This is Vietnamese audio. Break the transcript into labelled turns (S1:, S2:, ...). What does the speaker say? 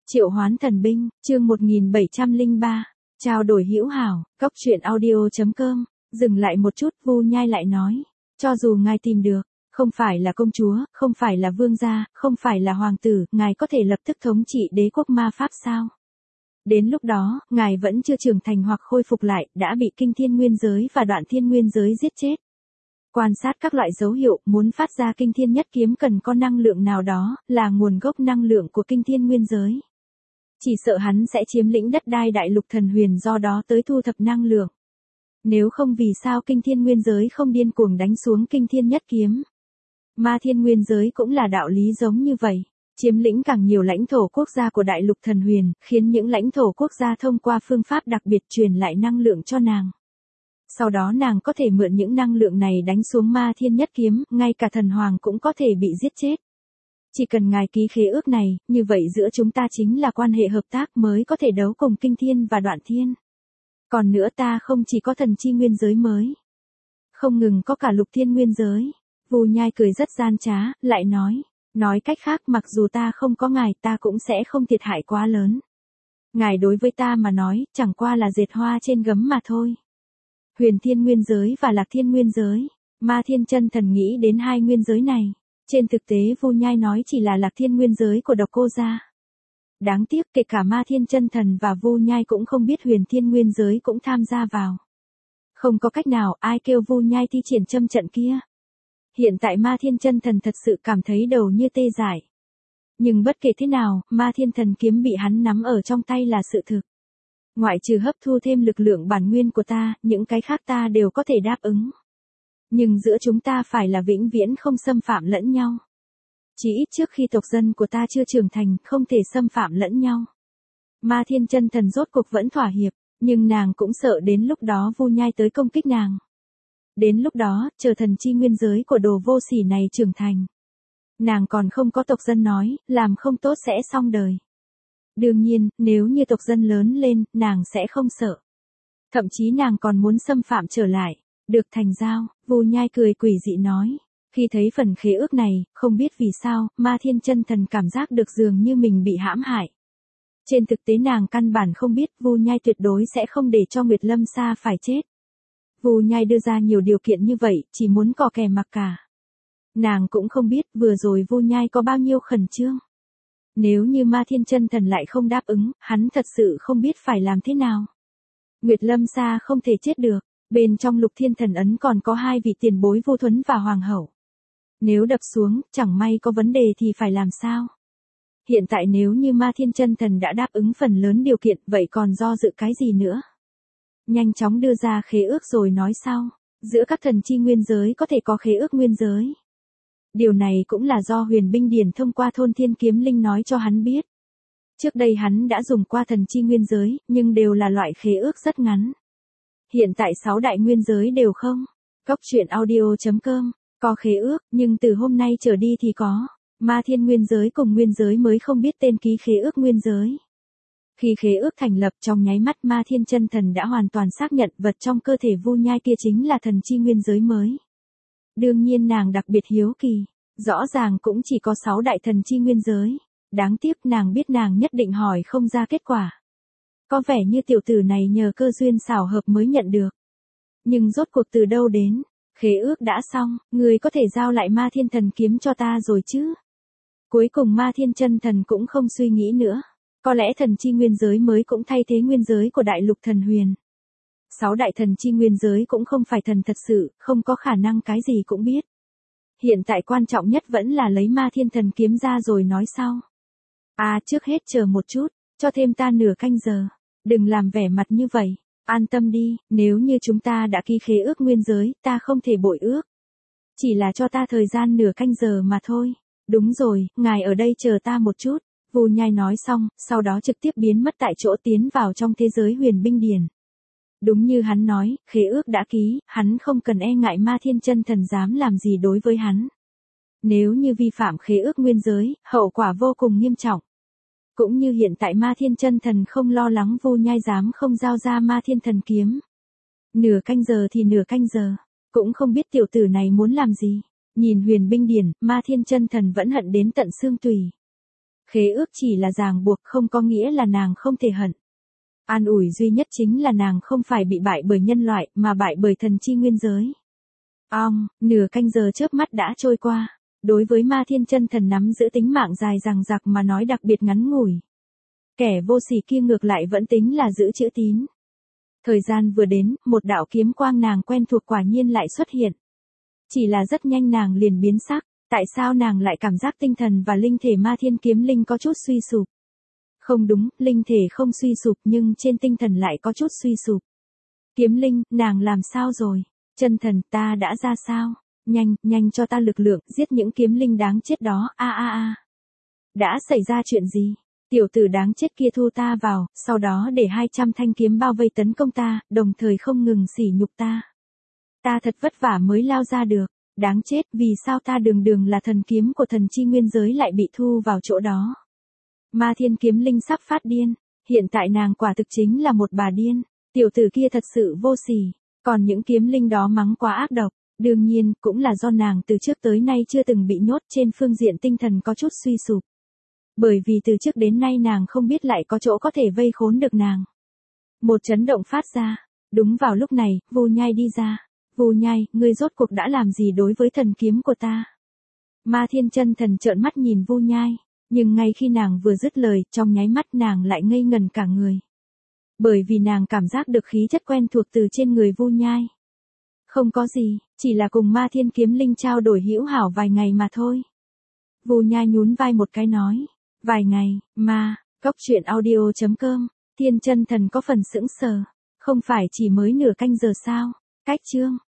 S1: Triệu hoán thần binh, chương 1703, trao đổi hữu hảo, cốc truyện audio.com, dừng lại một chút, Vu Nhai lại nói, cho dù ngài tìm được, không phải là công chúa, không phải là vương gia, không phải là hoàng tử, ngài có thể lập tức thống trị đế quốc ma pháp sao? Đến lúc đó, ngài vẫn chưa trưởng thành hoặc khôi phục lại, đã bị kinh thiên nguyên giới và đoạn thiên nguyên giới giết chết. Quan sát các loại dấu hiệu, muốn phát ra kinh thiên nhất kiếm cần có năng lượng nào đó, là nguồn gốc năng lượng của kinh thiên nguyên giới. Chỉ sợ hắn sẽ chiếm lĩnh đất đai đại lục thần huyền do đó tới thu thập năng lượng. Nếu không vì sao kinh thiên nguyên giới không điên cuồng đánh xuống kinh thiên nhất kiếm. Ma thiên nguyên giới cũng là đạo lý giống như vậy. Chiếm lĩnh càng nhiều lãnh thổ quốc gia của đại lục thần huyền, khiến những lãnh thổ quốc gia thông qua phương pháp đặc biệt truyền lại năng lượng cho nàng. Sau đó nàng có thể mượn những năng lượng này đánh xuống ma thiên nhất kiếm, ngay cả thần hoàng cũng có thể bị giết chết. Chỉ cần ngài ký khế ước này, như vậy giữa chúng ta chính là quan hệ hợp tác mới có thể đấu cùng kinh thiên và đoạn thiên. Còn nữa ta không chỉ có thần chi nguyên giới mới. Không ngừng có cả lục thiên nguyên giới. Vu Nhai cười rất gian trá, lại nói cách khác mặc dù ta không có ngài ta cũng sẽ không thiệt hại quá lớn. Ngài đối với ta mà nói, chẳng qua là dệt hoa trên gấm mà thôi. Huyền thiên nguyên giới và lạc thiên nguyên giới, ma thiên chân thần nghĩ đến hai nguyên giới này. Trên thực tế Vu Nhai nói chỉ là lạc thiên nguyên giới của Độc Cô gia. Đáng tiếc kể cả ma thiên chân thần và Vu Nhai cũng không biết huyền thiên nguyên giới cũng tham gia vào. Không có cách nào ai kêu Vu Nhai thi triển châm trận kia. Hiện tại ma thiên chân thần thật sự cảm thấy đầu như tê dại. Nhưng bất kể thế nào, ma thiên thần kiếm bị hắn nắm ở trong tay là sự thực. Ngoại trừ hấp thu thêm lực lượng bản nguyên của ta, những cái khác ta đều có thể đáp ứng. Nhưng giữa chúng ta phải là vĩnh viễn không xâm phạm lẫn nhau. Chỉ ít trước khi tộc dân của ta chưa trưởng thành, không thể xâm phạm lẫn nhau. Ma thiên chân thần rốt cuộc vẫn thỏa hiệp, nhưng nàng cũng sợ đến lúc đó Vu Nhai tới công kích nàng. Đến lúc đó, chờ thần chi nguyên giới của đồ vô sỉ này trưởng thành. Nàng còn không có tộc dân nói, làm không tốt sẽ xong đời. Đương nhiên, nếu như tộc dân lớn lên, nàng sẽ không sợ. Thậm chí nàng còn muốn xâm phạm trở lại. Được thành giao, Vu Nhai cười quỷ dị nói. Khi thấy phần khế ước này, không biết vì sao, ma thiên chân thần cảm giác được dường như mình bị hãm hại. Trên thực tế nàng căn bản không biết Vu Nhai tuyệt đối sẽ không để cho Nguyệt Lâm Sa phải chết. Vu Nhai đưa ra nhiều điều kiện như vậy, chỉ muốn cò kè mặc cả. Nàng cũng không biết vừa rồi Vu Nhai có bao nhiêu khẩn trương. Nếu như ma thiên chân thần lại không đáp ứng, hắn thật sự không biết phải làm thế nào. Nguyệt Lâm Sa không thể chết được. Bên trong lục thiên thần ấn còn có hai vị tiền bối Vu Thuấn và Hoàng hậu. Nếu đập xuống, chẳng may có vấn đề thì phải làm sao? Hiện tại nếu như ma thiên chân thần đã đáp ứng phần lớn điều kiện, vậy còn do dự cái gì nữa? Nhanh chóng đưa ra khế ước rồi nói sau. Giữa các thần chi nguyên giới có thể có khế ước nguyên giới. Điều này cũng là do huyền binh điển thông qua thôn thiên kiếm linh nói cho hắn biết. Trước đây hắn đã dùng qua thần chi nguyên giới, nhưng đều là loại khế ước rất ngắn. Hiện tại 6 đại nguyên giới đều không. Cốc truyện audio.com, có khế ước, nhưng từ hôm nay trở đi thì có. Ma thiên nguyên giới cùng nguyên giới mới không biết tên ký khế ước nguyên giới. Khi khế ước thành lập trong nháy mắt ma thiên chân thần đã hoàn toàn xác nhận vật trong cơ thể Vu Nhai kia chính là thần chi nguyên giới mới. Đương nhiên nàng đặc biệt hiếu kỳ. Rõ ràng cũng chỉ có 6 đại thần chi nguyên giới. Đáng tiếc nàng biết nàng nhất định hỏi không ra kết quả. Có vẻ như tiểu tử này nhờ cơ duyên xảo hợp mới nhận được. Nhưng rốt cuộc từ đâu đến, khế ước đã xong, người có thể giao lại ma thiên thần kiếm cho ta rồi chứ. Cuối cùng ma thiên chân thần cũng không suy nghĩ nữa. Có lẽ thần chi nguyên giới mới cũng thay thế nguyên giới của đại lục thần huyền. 6 đại thần chi nguyên giới cũng không phải thần thật sự, không có khả năng cái gì cũng biết. Hiện tại quan trọng nhất vẫn là lấy ma thiên thần kiếm ra rồi nói sau. Trước hết chờ một chút, cho thêm ta nửa canh giờ. Đừng làm vẻ mặt như vậy, an tâm đi, nếu như chúng ta đã ký khế ước nguyên giới, ta không thể bội ước. Chỉ là cho ta thời gian nửa canh giờ mà thôi. Đúng rồi, ngài ở đây chờ ta một chút. Vu Nhai nói xong, sau đó trực tiếp biến mất tại chỗ tiến vào trong thế giới huyền binh điển. Đúng như hắn nói, khế ước đã ký, hắn không cần e ngại ma thiên chân thần dám làm gì đối với hắn. Nếu như vi phạm khế ước nguyên giới, hậu quả vô cùng nghiêm trọng. Cũng như hiện tại ma thiên chân thần không lo lắng Vu Nhai dám không giao ra ma thiên thần kiếm. Nửa canh giờ thì nửa canh giờ, cũng không biết tiểu tử này muốn làm gì. Nhìn huyền binh điển, ma thiên chân thần vẫn hận đến tận xương tủy. Khế ước chỉ là ràng buộc không có nghĩa là nàng không thể hận. An ủi duy nhất chính là nàng không phải bị bại bởi nhân loại mà bại bởi thần chi nguyên giới. Nửa canh giờ chớp mắt đã trôi qua. Đối với Ma Thiên Chân Thần nắm giữ tính mạng dài dằng dặc mà nói đặc biệt ngắn ngủi. Kẻ vô sỉ kia ngược lại vẫn tính là giữ chữ tín. Thời gian vừa đến, một đạo kiếm quang nàng quen thuộc quả nhiên lại xuất hiện. Chỉ là rất nhanh nàng liền biến sắc, tại sao nàng lại cảm giác tinh thần và linh thể Ma Thiên Kiếm Linh có chút suy sụp. Không đúng, linh thể không suy sụp nhưng trên tinh thần lại có chút suy sụp. Kiếm Linh, nàng làm sao rồi? Chân thần, ta đã ra sao? Nhanh cho ta lực lượng, giết những kiếm linh đáng chết đó, Đã xảy ra chuyện gì? Tiểu tử đáng chết kia thu ta vào, sau đó để 200 thanh kiếm bao vây tấn công ta, đồng thời không ngừng sỉ nhục ta. Ta thật vất vả mới lao ra được, đáng chết, vì sao ta đường là thần kiếm của thần chi nguyên giới lại bị thu vào chỗ đó. Ma Thiên Kiếm Linh sắp phát điên, hiện tại nàng quả thực chính là một bà điên, tiểu tử kia thật sự vô sỉ, còn những kiếm linh đó mắng quá ác độc, đương nhiên, cũng là do nàng từ trước tới nay chưa từng bị nhốt trên phương diện tinh thần có chút suy sụp. Bởi vì từ trước đến nay nàng không biết lại có chỗ có thể vây khốn được nàng. Một chấn động phát ra, đúng vào lúc này, Vu Nhai đi ra. Vu Nhai, ngươi rốt cuộc đã làm gì đối với thần kiếm của ta? Ma Thiên Chân Thần trợn mắt nhìn Vu Nhai, nhưng ngay khi nàng vừa dứt lời, trong nháy mắt nàng lại ngây ngần cả người. Bởi vì nàng cảm giác được khí chất quen thuộc từ trên người Vu Nhai. Không có gì, chỉ là cùng Ma Thiên Kiếm Linh trao đổi hữu hảo vài ngày mà thôi. Vu Nhai nhún vai một cái nói, vài ngày, Cóc truyện audio.com, Thiên Chân Thần có phần sững sờ, không phải chỉ mới nửa canh giờ sao, cách chương.